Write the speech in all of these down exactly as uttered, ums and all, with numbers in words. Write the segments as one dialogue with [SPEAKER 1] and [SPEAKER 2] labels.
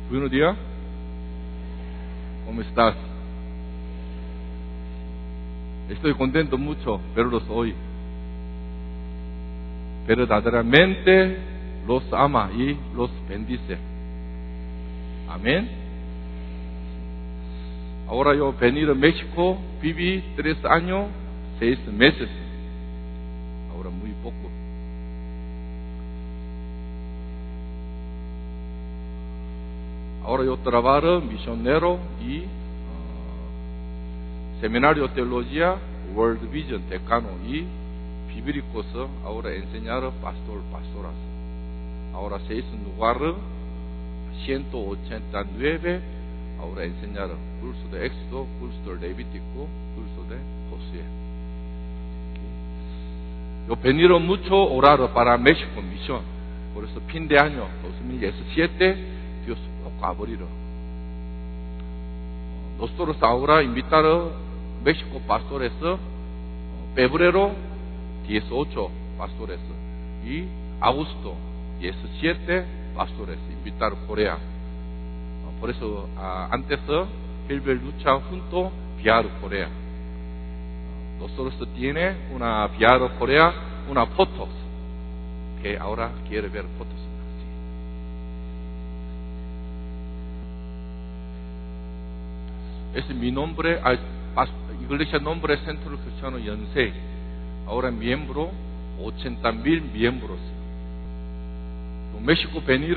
[SPEAKER 1] Buenos días. ¿Cómo estás? Estoy contento mucho verlos hoy. Verdaderamente los ama y los bendice. Amén. Ahora yo venir a México, viví tres años, seis meses. Ahora muy poco. Ahora yo trabajo misionero y uh, seminario de teología, World Vision, decano y bíblicos. Ahora enseñar pastor, pastoras. Ahora seis lugares, ciento ochenta y nueve. Ahora enseñar curso de Éxodo, curso de Levítico, curso de Josué. Yo venir mucho orar para México misión. Por eso fin de año dos mil diecisiete Dios lo abrió. Nosotros ahora invitar a México pastores febrero dieciocho pastores y agosto diecisiete pastores invitar a Corea. Por eso uh, antes Hilbert lucha junto viajar a Corea. Nosotros tiene una viajar a Corea, una fotos que ahora quiere ver fotos. Es mi nombre, Iglesia Nombre Centro Cristiano Yonsei. Ahora miembro, ochenta mil miembros. México venir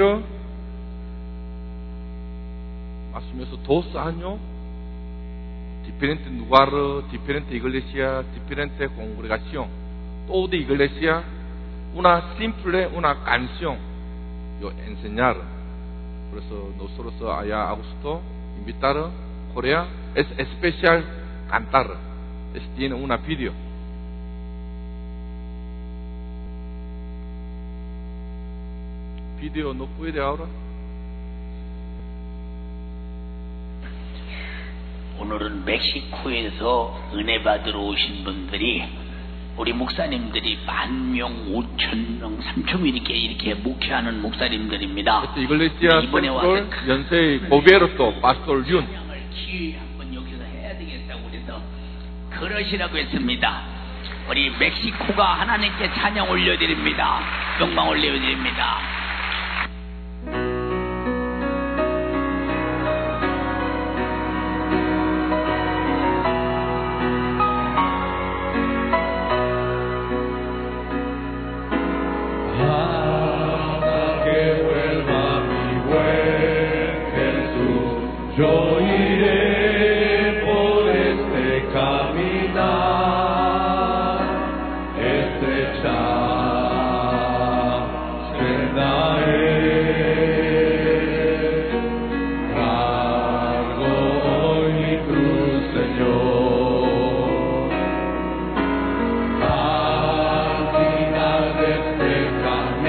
[SPEAKER 1] más o menos dos años, diferentes lugares, diferentes iglesias, diferentes congregación, toda iglesia, una simple, una canción, yo enseñar. Por eso nosotros allá agosto invitar a Corea, es especial cantar, es, tiene una video. Video no puede ahora.
[SPEAKER 2] 오늘은 멕시코에서 은혜 받으러 오신 분들이 우리 목사님들이 만 명, 오천 명, 삼천 명 이렇게 이렇게 목회하는 목사님들입니다.
[SPEAKER 1] 이번에 와서 연세 고베르토 파스토 윤
[SPEAKER 2] 기회 한번 여기서 해야 되겠다고 그래서 그러시라고 했습니다. 우리 멕시코가 하나님께 찬양 올려드립니다. 영광 올려드립니다.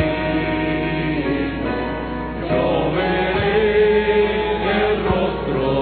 [SPEAKER 3] Rostro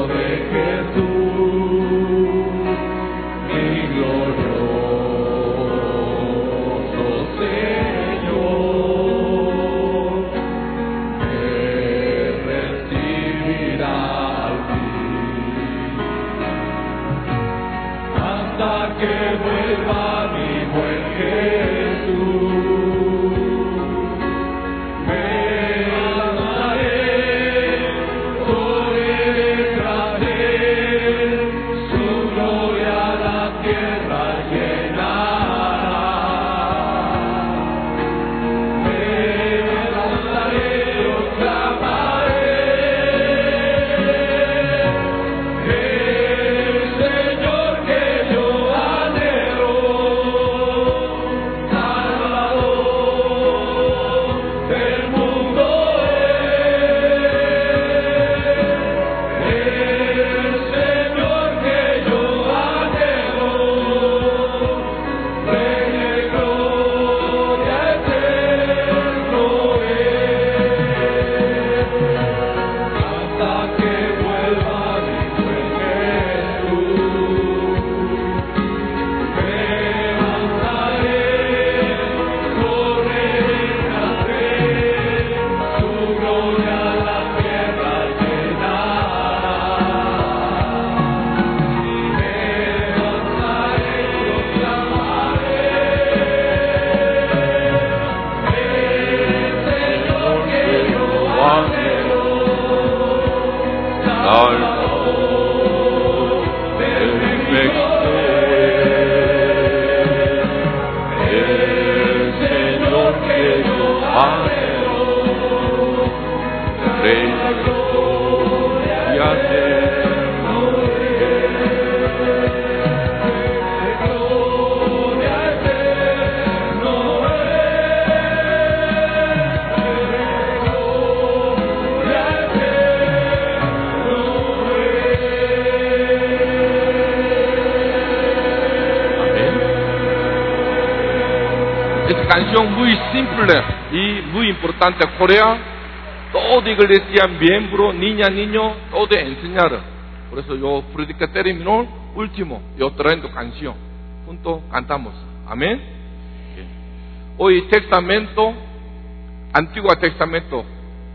[SPEAKER 1] Canción muy simple y muy importante. Corea, toda iglesia, miembro, niña, niño, todo enseñar. Por eso yo predica terminó último, yo trayendo canción. Juntos cantamos. Amén. Hoy Testamento, Antiguo Testamento,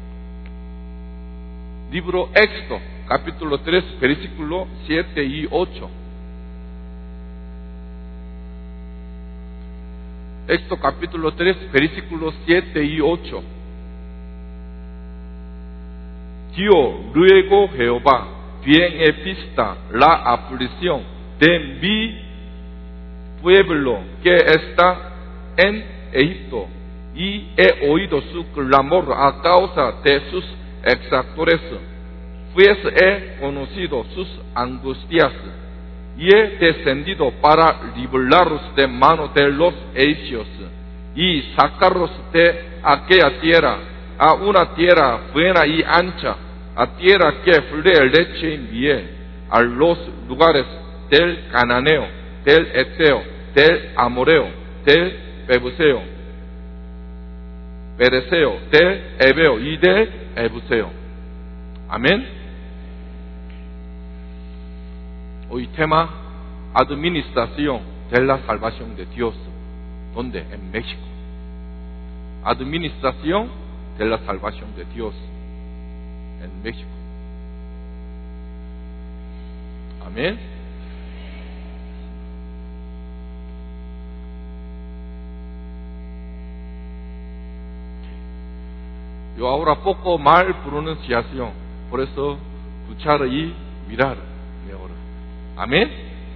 [SPEAKER 1] libro Éxodo, capítulo tres, versículo siete y ocho. Éxodo capítulo tres, versículos siete y ocho. Dio luego Jehová bien en vista la aflicción de mi pueblo que está en Egipto, y he oído su clamor a causa de sus exactores, pues he conocido sus angustias, y he descendido para librarlos de mano de los egipcios y sacarlos de aquella tierra a una tierra buena y ancha, a tierra que fluye leche y miel, a los lugares del cananeo, del eteo, del amoreo, del pebuseo, pereceo, del heveo y del ebuseo. Amén. Hoy tema, administración de la salvación de Dios. ¿Dónde? En México. Administración de la salvación de Dios en México. Amén. Yo ahora poco mal pronunciación, por eso escuchar y mirar mejor. Amén.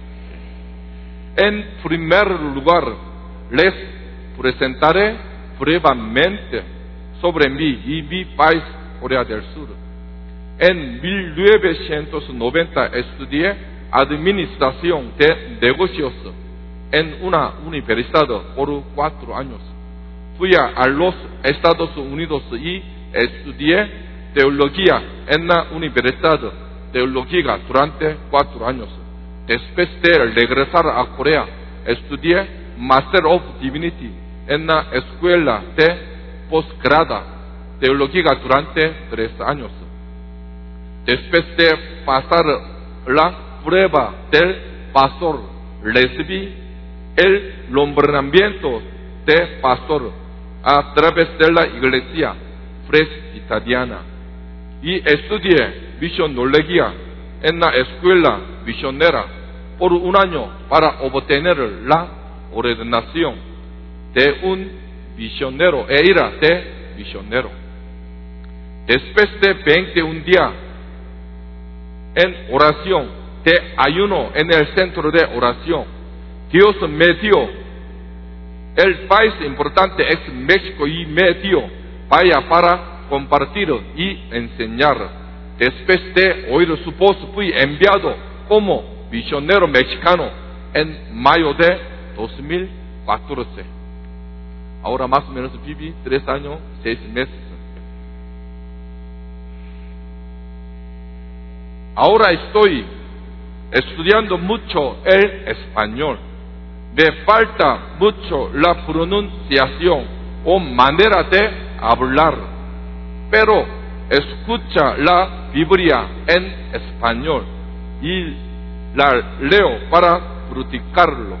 [SPEAKER 1] En primer lugar, les presentaré brevemente sobre mí y mi país, Corea del Sur. En mil novecientos noventa estudié administración de negocios en una universidad por cuatro años. Fui a los Estados Unidos y estudié teología en la universidad teológica durante cuatro años. Después de regresar a Corea, estudié Master of Divinity en la escuela de posgrado teológica durante tres años. Después de pasar la prueba del pastor, recibí el nombramiento de pastor a través de la iglesia presbiteriana y estudié misionología en la escuela misionera por un año para obtener la ordenación de un misionero e ira de misionero. Después de veintiún días en oración de ayuno en el centro de oración, Dios me dio el país importante es México y me dio vaya para compartir y enseñar. Después de oír su voz fui enviado como misionero mexicano en mayo de dos mil catorce. Ahora más o menos viví tres años, seis meses. Ahora estoy estudiando mucho el español. Me falta mucho la pronunciación o manera de hablar, pero escucha la Biblia en español y la leo para practicarlo.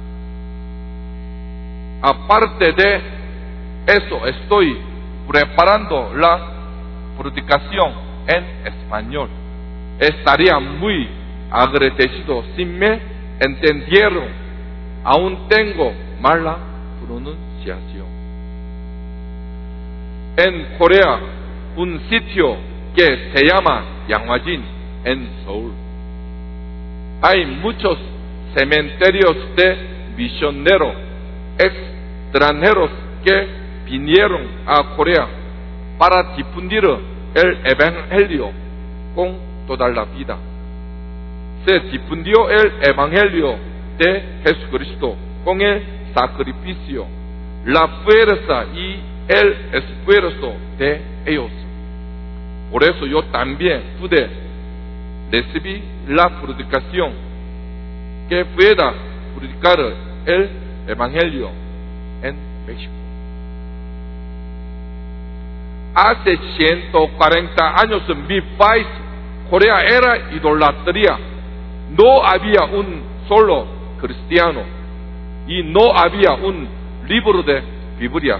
[SPEAKER 1] Aparte de eso, estoy preparando la practicación en español. Estaría muy agradecido si me entendieron. Aún tengo mala pronunciación. En Corea, un sitio que se llama Yanghwajin en Seúl. Hay muchos cementerios de misioneros extranjeros que vinieron a Corea para difundir el Evangelio con toda la vida. Se difundió el Evangelio de Jesucristo con el sacrificio, la fuerza y el esfuerzo de ellos. Por eso yo también pude recibir la predicación que pueda predicar el Evangelio en México. Hace ciento cuarenta años en mi país, Corea, era idolatría. No había un solo cristiano y no había un libro de Biblia.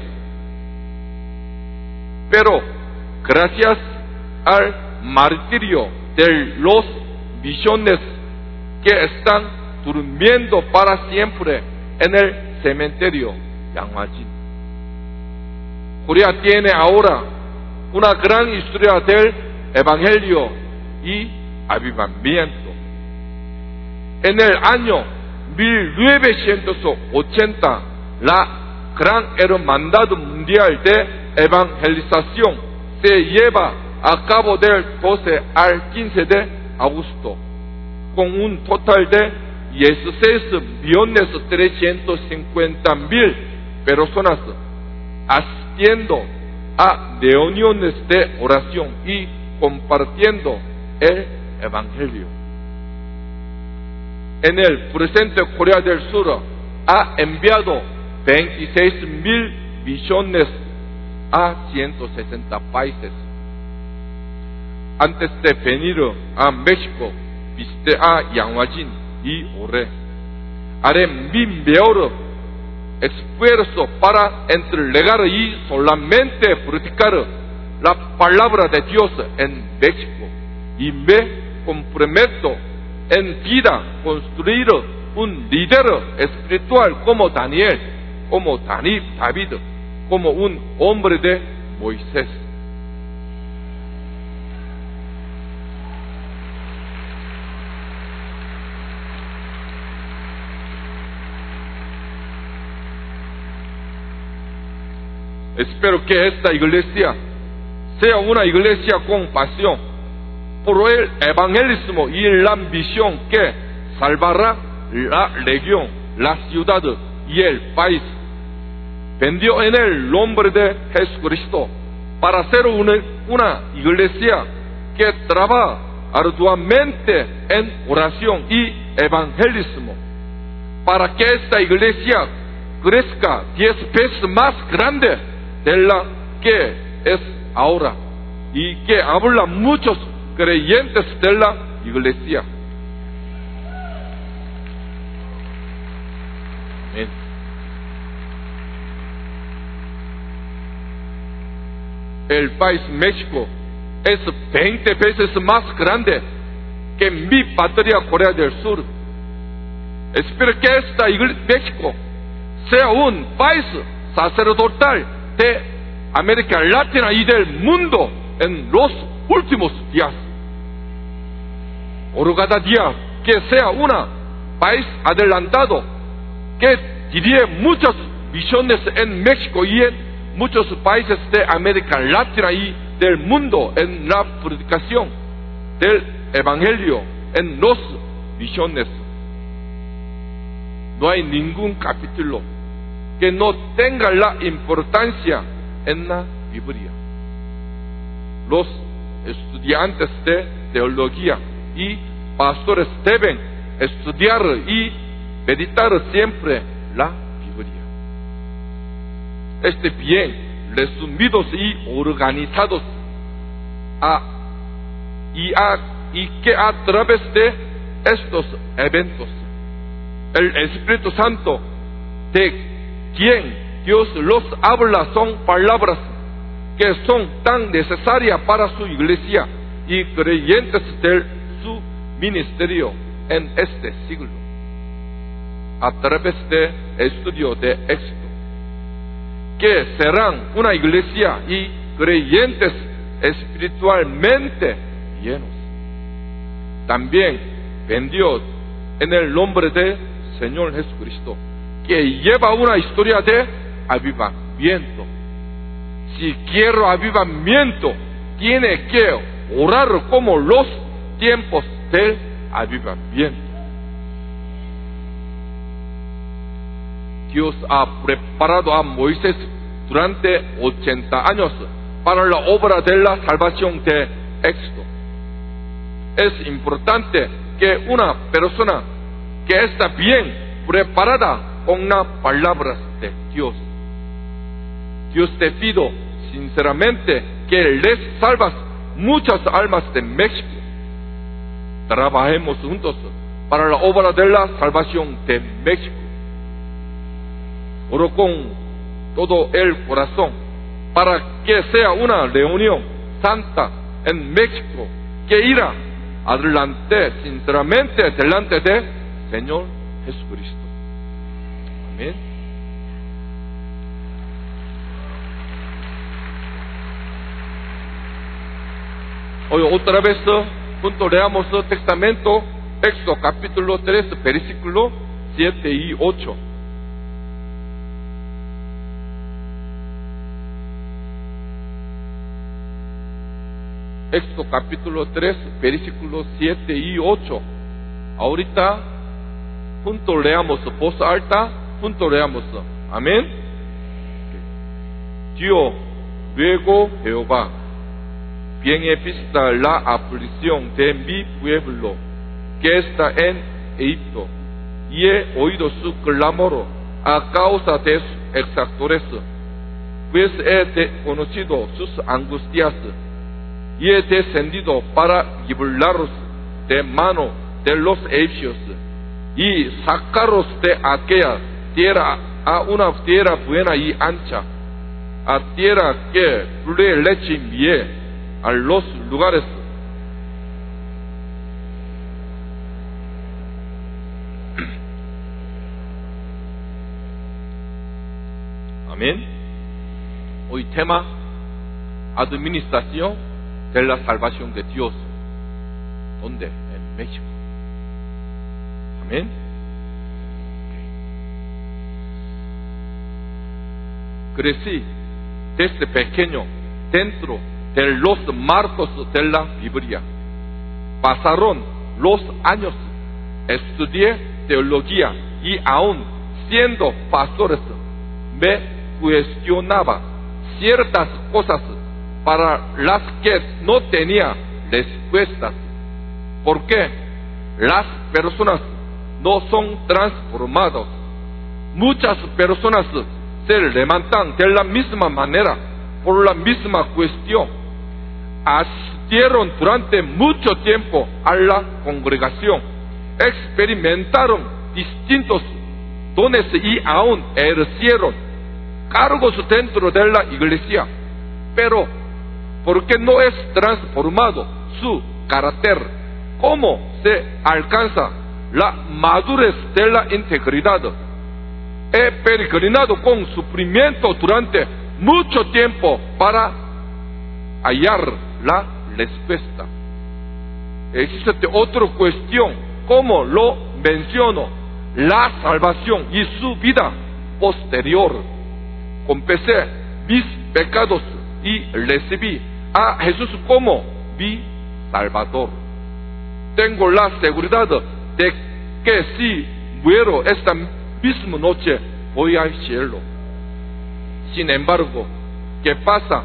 [SPEAKER 1] Pero gracias al martirio de los misiones que están durmiendo para siempre en el cementerio Yanghwajin, Corea tiene ahora una gran historia del Evangelio y avivamiento. En el año mil novecientos ochenta, la Gran Hermandad Mundial de Evangelización se lleva a cabo del doce al quince de agosto, con un total de dieciséis millones trescientos cincuenta mil personas asistiendo a reuniones de oración y compartiendo el Evangelio. En el presente, Corea del Sur ha enviado veintiséis mil misiones a ciento sesenta países. Antes de venir a México, visité a Yanghwajin y oré. Haré mi mayor esfuerzo para entregar y solamente predicar la palabra de Dios en México, y me comprometo en vida construir un líder espiritual como Daniel, como David, como un hombre de Moisés. Espero que esta iglesia sea una iglesia con pasión por el evangelismo y la misión que salvará la región, la ciudad y el país. Vendió en el nombre de Jesucristo para ser una, una iglesia que trabaja arduamente en oración y evangelismo, para que esta iglesia crezca diez veces más grande de la que es ahora, y que habla muchos creyentes de la iglesia. Amén. El país México es veinte veces más grande que mi patria Corea del Sur. Espero que esta iglesia México sea un país sacerdotal de América Latina y del mundo en los últimos días. Por cada día que sea un país adelantado, que dirige muchas misiones en México y en muchos países de América Latina y del mundo en la predicación del Evangelio en los misiones. No hay ningún capítulo que no tenga la importancia en la Biblia. Los estudiantes de teología y pastores deben estudiar y meditar siempre la Biblia. Este bien resumidos y organizados a, y, a, y que a través de estos eventos el Espíritu Santo de quien Dios los habla son palabras que son tan necesarias para su iglesia y creyentes de su ministerio en este siglo. A través de estudio de esto, que serán una iglesia y creyentes espiritualmente llenos. también vendió en el nombre del Señor Jesucristo, que lleva una historia de avivamiento. Si quiero avivamiento, tiene que orar como los tiempos del avivamiento. Dios ha preparado a Moisés durante ochenta años para la obra de la salvación de Éxodo. Es importante que una persona que está bien preparada con las palabras de Dios. Dios te pido sinceramente que les salvas muchas almas de México. Trabajemos juntos para la obra de la salvación de México. Oro con todo el corazón para que sea una reunión santa en México que irá adelante sinceramente delante del Señor Jesucristo. Amén. Hoy otra vez juntos leamos el testamento, Éxodo capítulo tres, versículo siete y ocho. Éxodo capítulo tres, versículos siete y ocho. Ahorita juntos leamos voz alta, juntos leamos. Amén. Dios, luego Jehová, bien he visto la aflicción de mi pueblo que está en Egipto, y he oído su clamor a causa de sus exactores, pues he conocido sus angustias, y he descendido para librarlos de mano de los egipcios y sacaros de aquella tierra a una tierra buena y ancha, a tierra que fluye leche y miel, a los lugares amén. Hoy tema administración de la salvación de Dios. ¿Dónde? En México. Amén. Crecí desde pequeño dentro de los marcos de la Biblia. Pasaron los años, estudié teología y aún siendo pastores me cuestionaba ciertas cosas para las que no tenía respuestas. ¿Por qué las personas no son transformadas? Muchas personas se levantan de la misma manera por la misma cuestión. Asistieron durante mucho tiempo a la congregación, experimentaron distintos dones y aún ejercieron cargos dentro de la iglesia, pero porque no es transformado su carácter, ¿cómo se alcanza la madurez de la integridad? He peregrinado con sufrimiento durante mucho tiempo para hallar la respuesta. Existe otra cuestión, como lo menciono, la salvación y su vida posterior. Confesé mis pecados y recibí a Jesús como mi Salvador. Tengo la seguridad de que si muero esta misma noche voy al cielo. Sin embargo, ¿qué pasa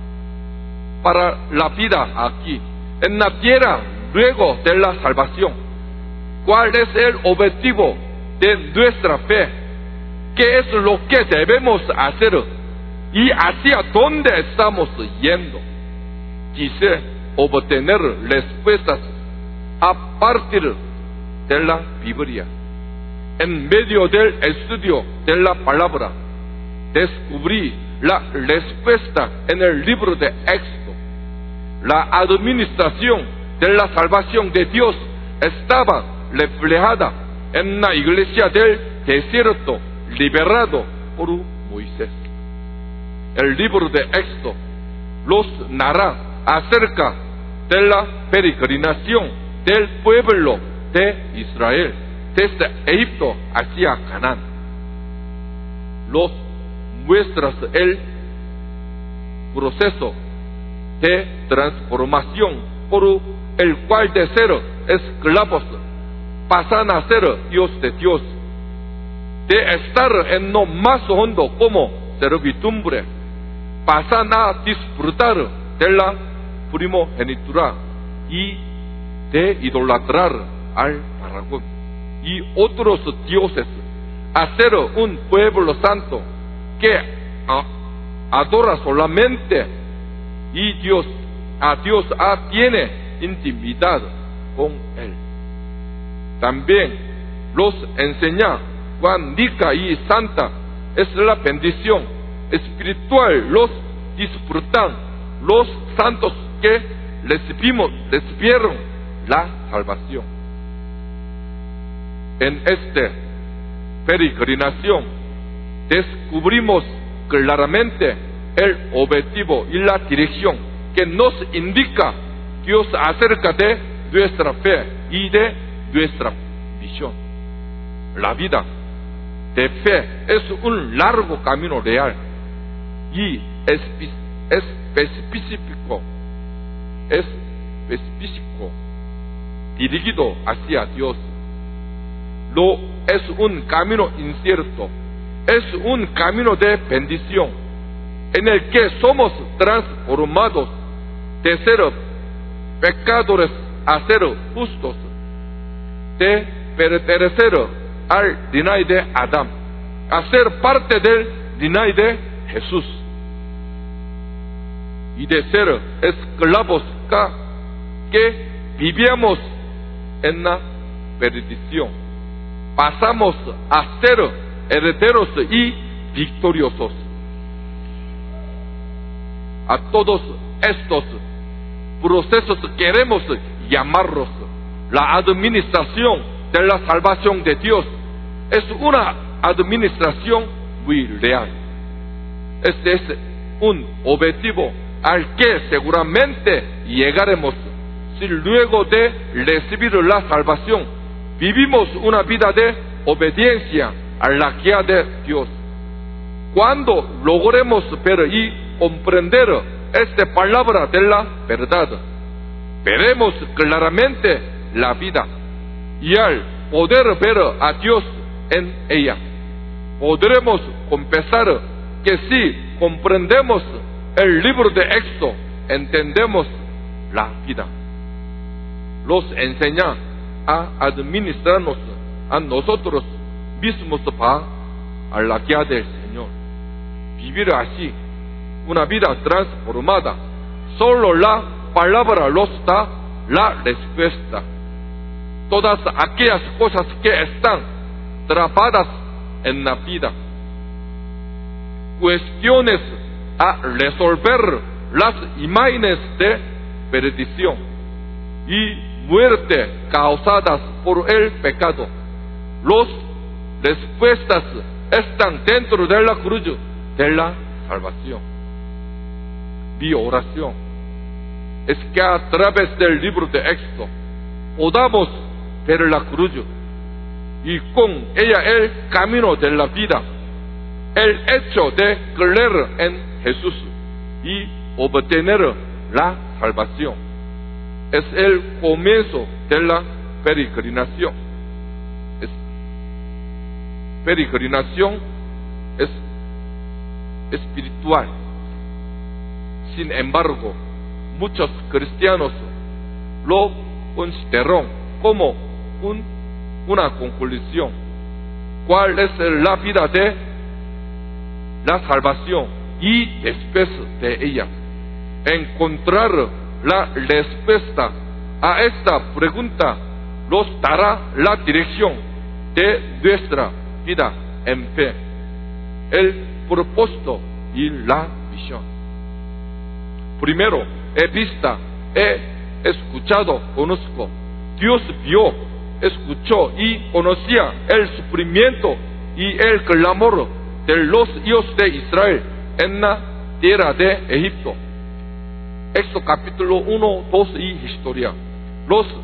[SPEAKER 1] para la vida aquí, en la tierra, luego de la salvación? ¿Cuál es el objetivo de nuestra fe? ¿Qué es lo que debemos hacer? ¿Y hacia dónde estamos yendo? Quise obtener respuestas a partir de la Biblia. En medio del estudio de la palabra, descubrí la respuesta en el libro de Éxodo. La administración de la salvación de Dios estaba reflejada en la iglesia del desierto, liberado por Moisés. El libro de Éxodo los narra acerca de la peregrinación del pueblo de Israel desde Egipto hacia Canaán. Los muestras el proceso de transformación por el cual de ser esclavos pasan a ser hijos de Dios, de estar en lo más hondo como servidumbre, pasan a disfrutar de la primogenitura y de idolatrar al dragón y otros dioses, a ser un pueblo santo que adora solamente y Dios, a Dios a, tiene intimidad con Él. También los enseña cuán rica y santa es la bendición espiritual, los disfrutan los santos que recibimos, recibieron la salvación. En esta peregrinación descubrimos claramente el objetivo y la dirección que nos indica Dios acerca de nuestra fe y de nuestra visión. La vida de fe es un largo camino real y específico, específico, dirigido hacia Dios. No es un camino incierto, es un camino de bendición en el que somos transformados de ser pecadores a ser justos, de pertenecer al linaje de Adán a ser parte del linaje de Jesús, y de ser esclavos que vivíamos en la perdición, pasamos a ser herederos y victoriosos. A todos estos procesos queremos llamarlos la administración de la salvación de Dios. Es una administración muy real. Este es un objetivo al que seguramente llegaremos si luego de recibir la salvación vivimos una vida de obediencia a la guía de Dios. Cuando logremos ver y comprender esta palabra de la verdad, veremos claramente la vida, y al poder ver a Dios en ella, podremos confesar que si comprendemos el libro de Éxodo, entendemos la vida. Los enseña a administrarnos a nosotros mismos para a la guía del Señor. Vivir así una vida transformada, solo la palabra nos da la respuesta. Todas aquellas cosas que están atrapadas en la vida, cuestiones a resolver, las imágenes de perdición y muerte causadas por el pecado, las respuestas están dentro de la cruz de la salvación. Mi oración es que a través del libro de Éxodo podamos ver la cruz y con ella el camino de la vida, el hecho de creer en Jesús y obtener la salvación. Es el comienzo de la peregrinación. Es, peregrinación es espiritual. Sin embargo, muchos cristianos lo consideran como un, una conclusión. ¿Cuál es la vida de la salvación? Y después de ella, encontrar la respuesta a esta pregunta nos dará la dirección de nuestra vida en fe, el propósito y la visión. Primero, he visto, he escuchado, conozco. Dios vio, escuchó y conocía el sufrimiento y el clamor de los hijos de Israel en la tierra de Egipto. Éxodo capítulo uno, dos y historia. Los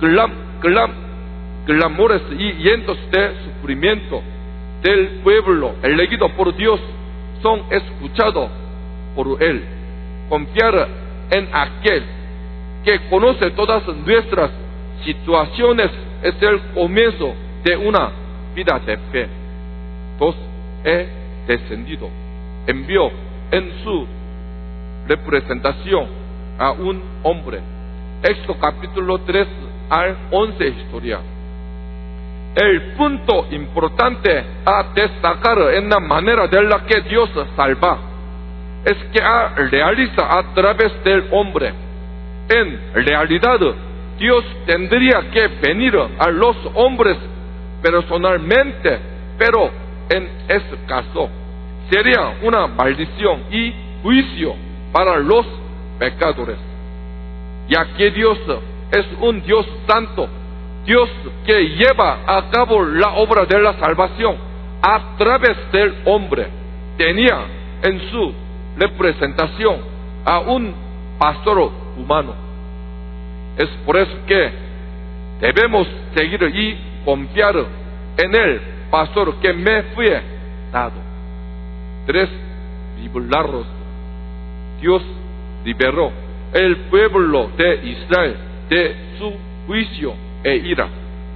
[SPEAKER 1] clam, clam, clamores y llantos de sufrimiento del pueblo elegido por Dios son escuchados por Él. Confiar en aquel que conoce todas nuestras situaciones es el comienzo de una vida de fe. Dos, he descendido, envió en su representación a un hombre. Éxodo capítulo tres al once historia. El punto importante a destacar en la manera de la que Dios salva es que realiza a través del hombre. En realidad, Dios tendría que venir a los hombres personalmente, pero en ese caso sería una maldición y juicio para los pecadores, ya que Dios es un Dios santo, Dios que lleva a cabo la obra de la salvación a través del hombre. Tenía en su representación a un pastor humano. Es por eso que debemos seguir y confiar en el pastor que me fue dado. Tres, librarlos. Dios liberó el pueblo de Israel de su juicio e ira.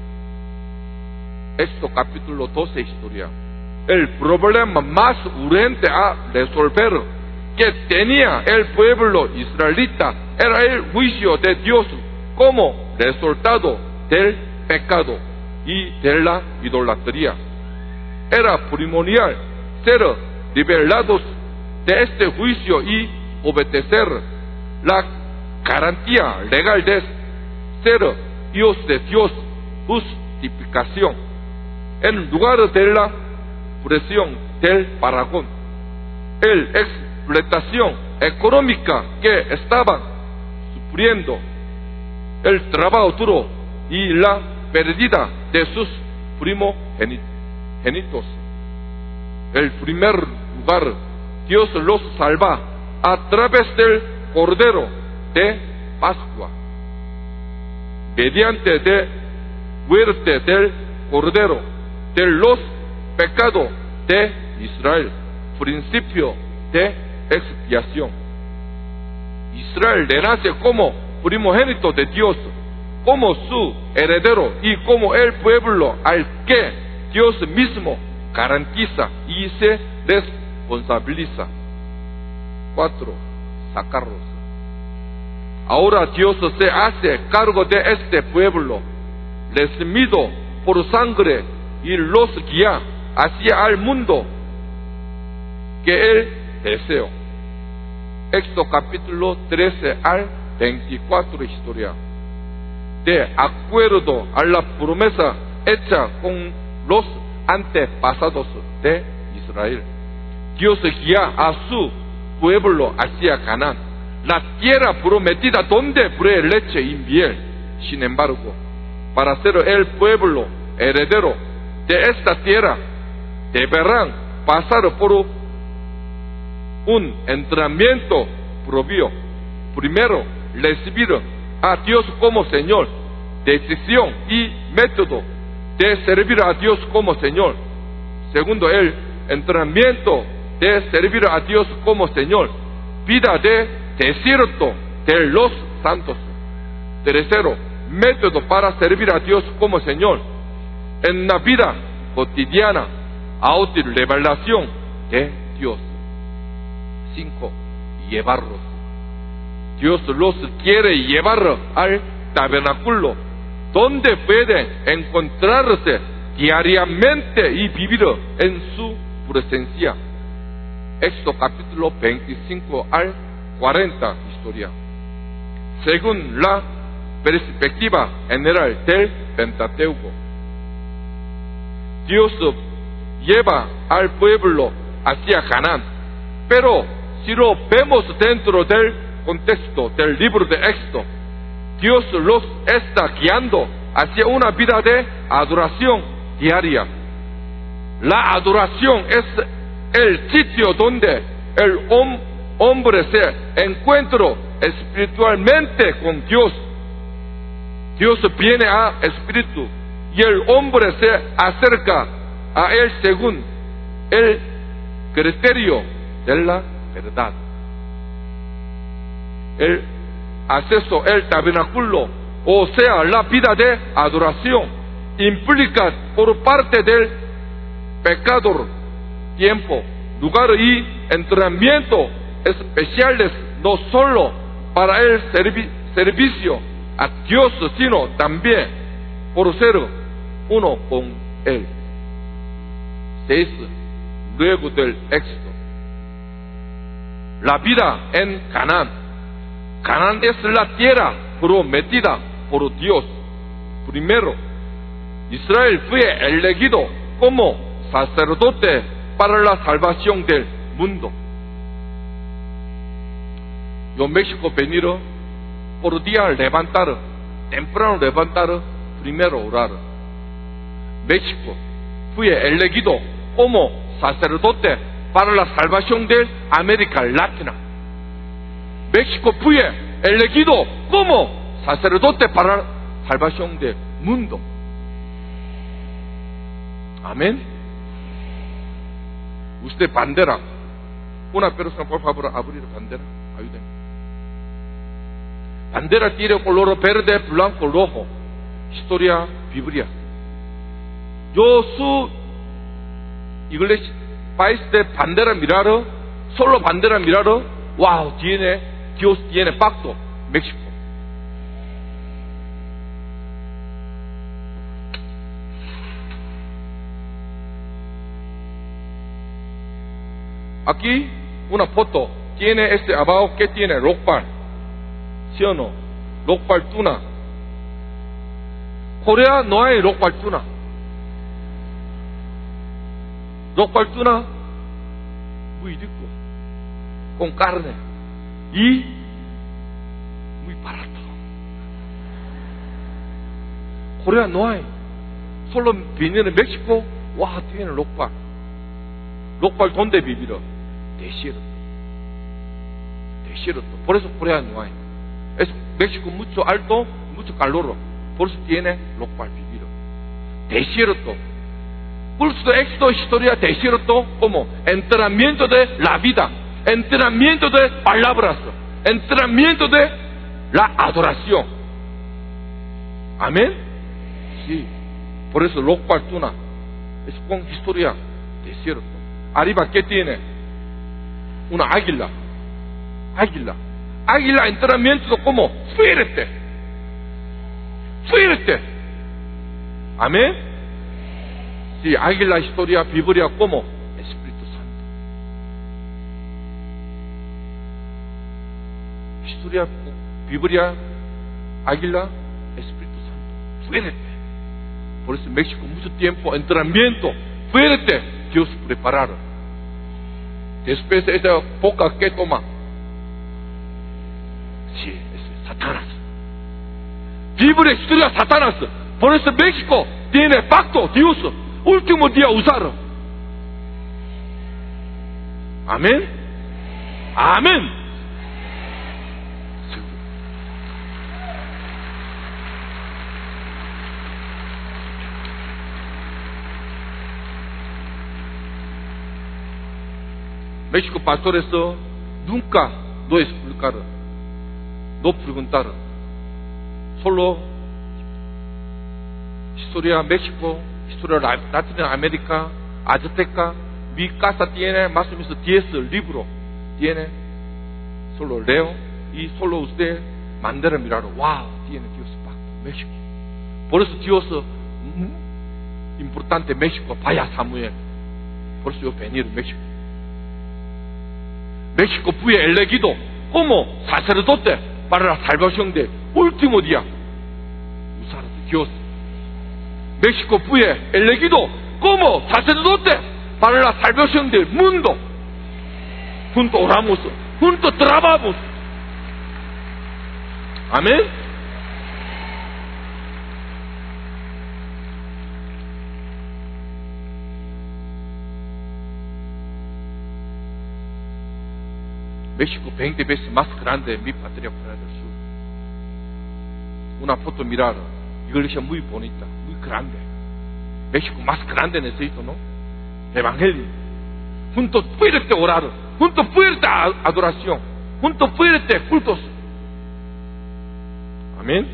[SPEAKER 1] Éxodo capítulo doce historia. El problema más urgente a resolver que tenía el pueblo israelita era el juicio de Dios como resultado del pecado y de la idolatría. Era primordial ser liberados de este juicio y obedecer la garantía legal de ser Dios de Dios, justificación, en lugar de la presión del paragón, el explotación económica que estaban sufriendo, el trabajo duro y la pérdida de sus primogénitos. En primer lugar, Dios los salva a través del Cordero de Pascua, mediante de muerte del Cordero de los pecados de Israel, principio de expiación. Israel renace como primogénito de Dios, como su heredero y como el pueblo al que Dios mismo garantiza y se responsabiliza. Cuatro, sacarlos. Ahora Dios se hace cargo de este pueblo, redimido por sangre, y los guía hacia el mundo que Él deseó. Éxodo capítulo trece al veinticuatro historia. De acuerdo a la promesa hecha con los antepasados de Israel, Dios guía a su pueblo hacia Canaán, la tierra prometida donde fluye leche y miel. Sin embargo, para ser el pueblo heredero de esta tierra, deberán pasar por un entrenamiento previo. Primero, recibir a Dios como Señor, decisión y método de servir a Dios como Señor. Segundo, el entrenamiento de servir a Dios como Señor, vida de desierto de los santos. Tercero, método para servir a Dios como Señor en la vida cotidiana, autorrevelación de Dios. Cinco, llevarlos. Dios los quiere llevar al tabernáculo, donde pueden encontrarse diariamente y vivir en su presencia. Éxodo capítulo veinticinco al cuarenta historia. Según la perspectiva general del Pentateuco, Dios lleva al pueblo hacia Canaán, pero si lo vemos dentro del contexto del libro de Éxodo, Dios los está guiando hacia una vida de adoración diaria. La adoración es el sitio donde el hom- hombre se encuentra espiritualmente con Dios. Dios viene a espíritu y el hombre se acerca a él según el criterio de la verdad. El acceso al tabernáculo, o sea, la vida de adoración, implica por parte del pecador tiempo, lugar y entrenamiento especiales, no solo para el servi- servicio a Dios, sino también por ser uno con Él. seis. Luego del éxito, la vida en Canaán. Canaán es la tierra prometida por Dios. Primero, Israel fue elegido como sacerdote para la salvación del mundo. Yo México venir por día levantar, temprano levantar, primero orar. México fue elegido como sacerdote para la salvación de América Latina. México fue elegido como sacerdote para la salvación del mundo. Amén. Usted bandera. Una persona, por favor, abrir bandera. Ayúdenme. Bandera tiene color verde, blanco, rojo. Historia, Biblia. Yo su iglesia país de bandera mirar, solo bandera mirar, wow, tiene, Dios tiene pacto, México. Aquí una foto tiene este abajo que tiene Lokpal, ¿sí o no? Lokpal tuna. Corea no hay Lokpal tuna. Lokpal tuna muy rico, con carne y muy barato. Corea no hay, solo vienen en México. ¡Wow! tienen Lokpal. Lokpal donde vivir? Desierto. Desierto. Por eso Corea no hay. Es México mucho alto, mucho calor. Por eso tiene Lokpal vivir. Desierto. Por eso esto historia desierto como entrenamiento de la vida, entrenamiento de palabras, entrenamiento de la adoración. Amén. Sí. Por eso Lokpal tuna es con historia desierto. Arriba, ¿qué tiene? Una águila. Águila. Águila, entrenamiento como fuerte. Fuerte. Amén. Sí, águila, historia, Biblia como Espíritu Santo. Historia, Biblia, águila, Espíritu Santo. Fuerte. Por eso en México mucho tiempo, entrenamiento fuerte, Dios prepararon. Después de esa poca que toma, sí, es Satanás. Biblia, historia, Satanás. Por eso México tiene pacto, Dios, último día usar. Amén. Amén. México pastores nunca no explicaron, no preguntaron. Solo historia México, historia Latinoamérica, Azteca, mi casa tiene más o menos diez libros, tiene, solo leo y solo usted mandara mirar, wow, tiene Dios pacto, México. Por eso Dios, mm, importante México, vaya Samuel. Por eso yo venir a México. México fue elegido como sacerdote para la salvación del último día. Usar Dios. México fue elegido como sacerdote para la salvación del mundo. Juntos oramos, juntos trabajamos. Amén. México veinte veces más grande de mi patria fuera del sur. una foto mirar, iglesia muy bonita, muy grande. México más grande necesito, ¿no? Evangelio. Juntos fuerte orar, juntos fuerte adoración, juntos fuerte cultos. Amén.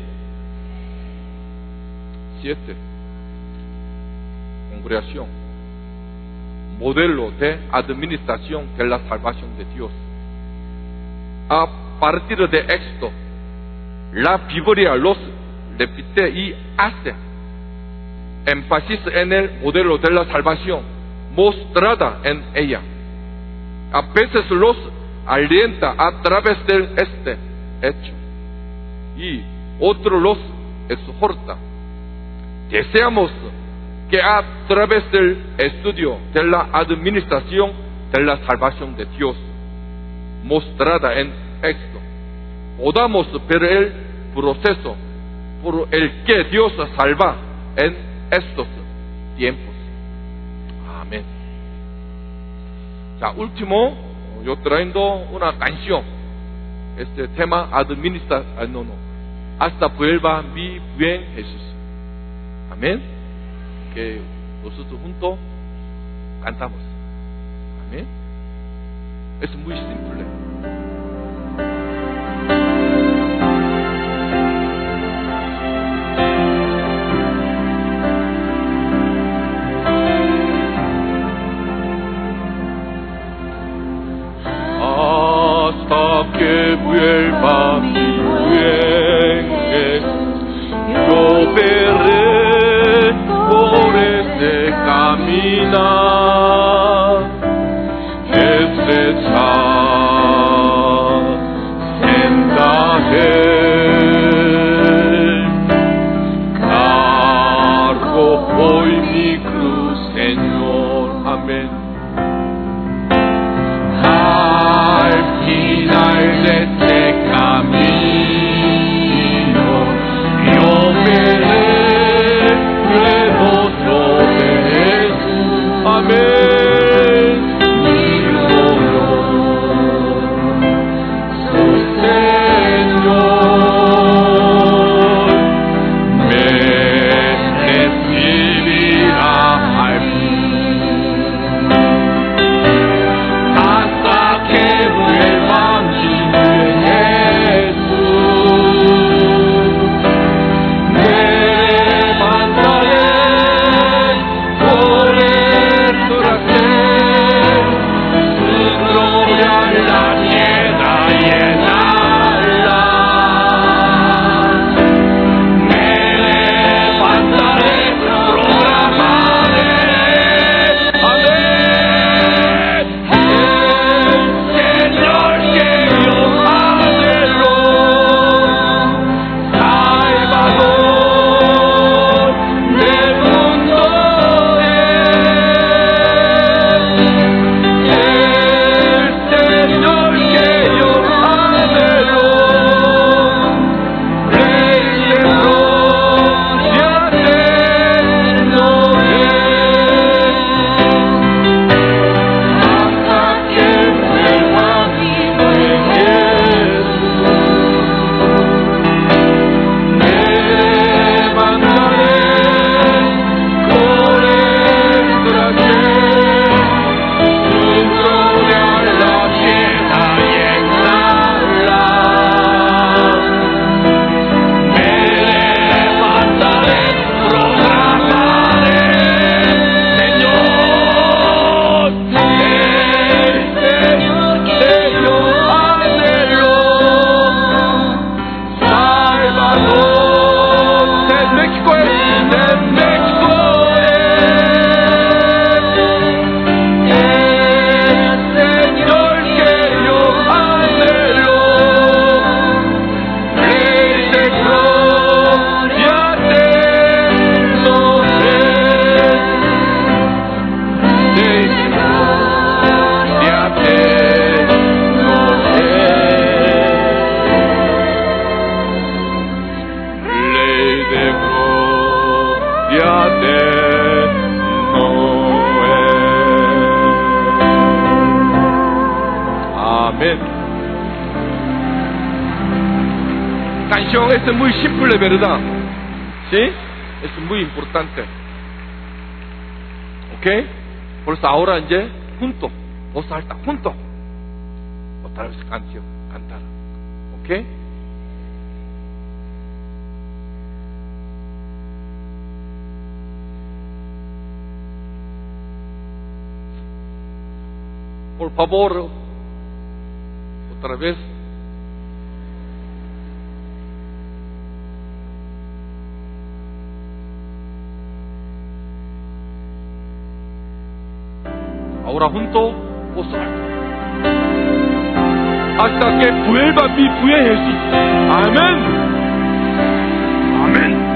[SPEAKER 1] Siete. Congregación. Modelo de administración de la salvación de Dios. A partir de esto, la Biblia los repite y hace énfasis en el modelo de la salvación mostrada en ella. A veces los alienta a través de este hecho y otros los exhorta. Deseamos que a través del estudio de la administración de la salvación de Dios mostrada en esto, podamos ver el proceso por el que Dios salva en estos tiempos. Amén. Ya, último, yo traigo una canción. Este tema administra, ah, no, no. Hasta vuelva mi buen Jesús. Amén. Que nosotros juntos cantamos. Amén. Es muy simple. Hasta que vuelva mi buen Jesús, yo veré por este caminar, estrecha senda él, cargo hoy mi cruz, Señor. Amén. De este camino yo veré el rostro de Jesús. Amén. Mi dolor, su Señor me recibirá al fin. Hasta que vuelva canción es muy simple, ¿verdad? ¿Sí? Es muy importante. ¿Ok? Por eso ahora 이제 juntos, voz alta, juntos. Otra vez canción, cantar. ¿Ok? Por favor, otra vez. Ahora juntos, voz alta. Hasta que vuelva mi buen Jesús. Amén. Amén.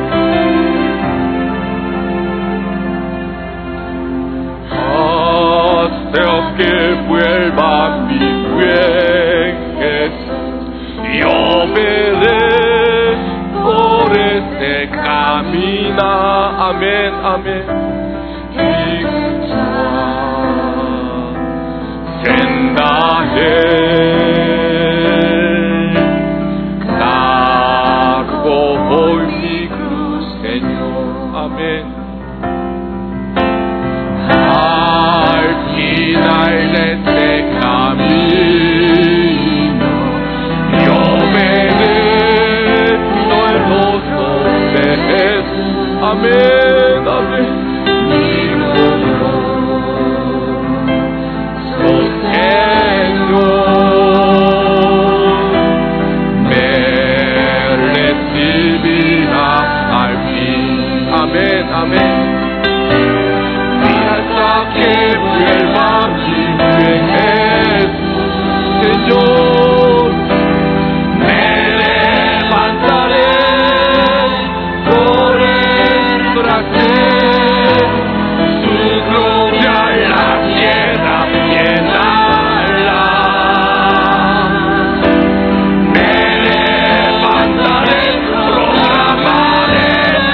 [SPEAKER 1] Hasta que vuelva mi buen Jesús, yo veré por este camino. Amén, amén. Senda él, cargo hoy mi cruz, Señor. Amén. Al final de este camino, yo veré el rostro de Jesús. Amén, amén. Amén, amén. Y hasta que vuelva mi buen Jesús, Señor, me levantaré por el brazo, su gloria en la tierra llenará. Me levantaré, proclamaré.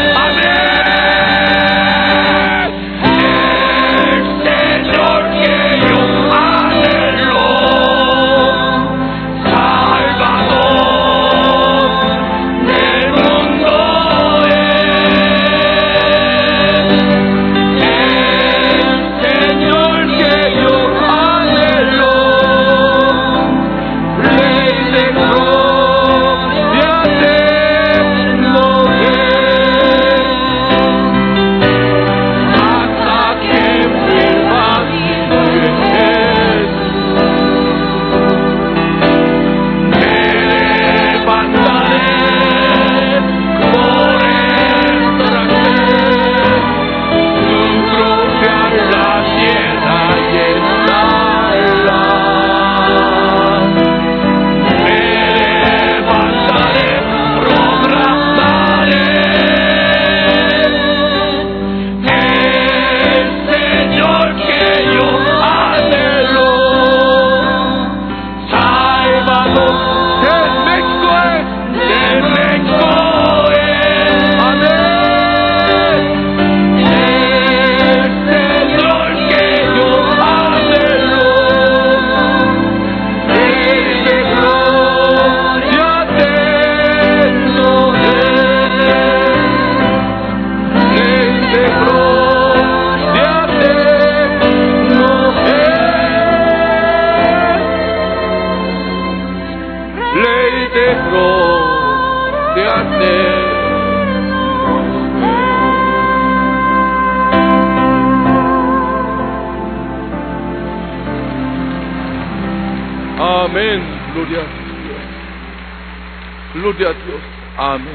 [SPEAKER 1] Amén, gloria a Dios, gloria a Dios, amén.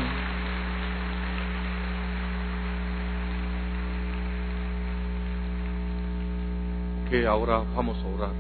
[SPEAKER 1] Que ahora vamos a orar.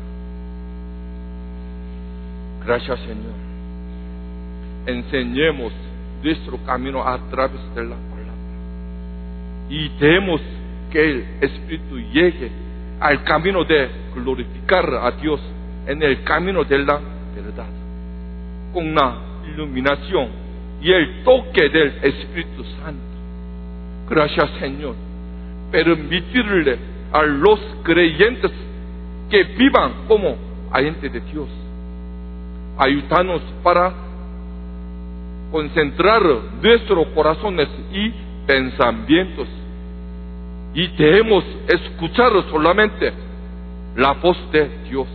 [SPEAKER 1] Gracias, Señor. Enseñemos nuestro camino a través de la palabra y demos que el Espíritu llegue al camino de glorificar a Dios en el camino de la verdad, con la iluminación y el toque del Espíritu Santo. Gracias, Señor. Permitirle a los creyentes que vivan como agentes de Dios. Ayúdanos para concentrar nuestros corazones y pensamientos, y debemos escuchar solamente la voz de Dios.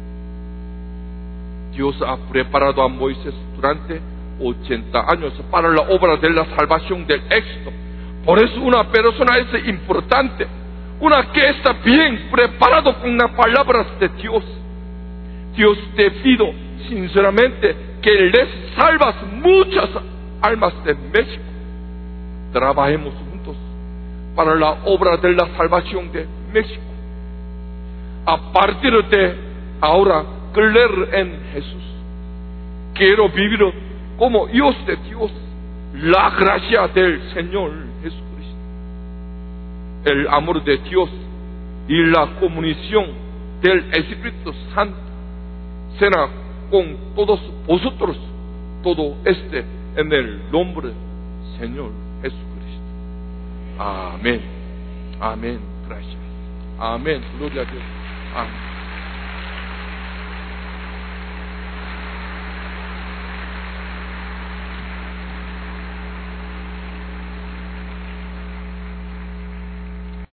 [SPEAKER 1] Dios ha preparado a Moisés durante ochenta años para la obra de la salvación del Éxodo. Por eso una persona es importante, una que está bien preparado con las palabras de Dios. Dios te pido sinceramente que les salvas muchas almas de México. Trabajemos juntos para la obra de la salvación de México. A partir de ahora, creer en Jesús. Quiero vivir como hijos de Dios, la gracia del Señor Jesucristo, el amor de Dios y la comunión del Espíritu Santo será con todos vosotros, todo este en el nombre del Señor Jesucristo. Amén. Amén. Gracias. Amén. Gloria a Dios. Amén.